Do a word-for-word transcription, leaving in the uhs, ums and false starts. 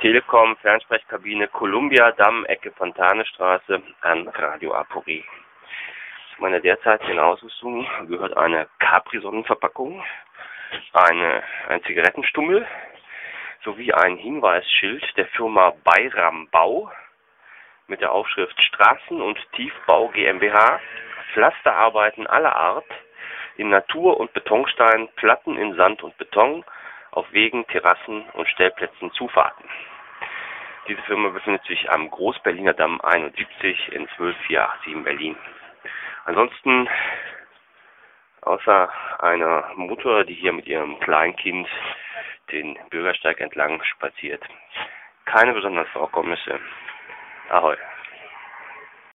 Telekom, Fernsprechkabine, Columbia Damm, Ecke Fontanestraße an Radio Aporie. Zu meiner derzeitigen Ausrüstung gehört eine Capri-Sonnenverpackung, eine, ein Zigarettenstummel sowie ein Hinweisschild der Firma Bayram Bau mit der Aufschrift Straßen- und Tiefbau GmbH, Pflasterarbeiten aller Art in Natur- und Betonstein, Platten in Sand und Beton, auf Wegen, Terrassen und Stellplätzen, Zufahrten. Diese Firma befindet sich am Groß-Berliner Damm einundsiebzig in zwölf vier acht sieben Berlin. Ansonsten, außer einer Mutter, die hier mit ihrem Kleinkind den Bürgersteig entlang spaziert, keine besonderen Vorkommnisse. Ahoi.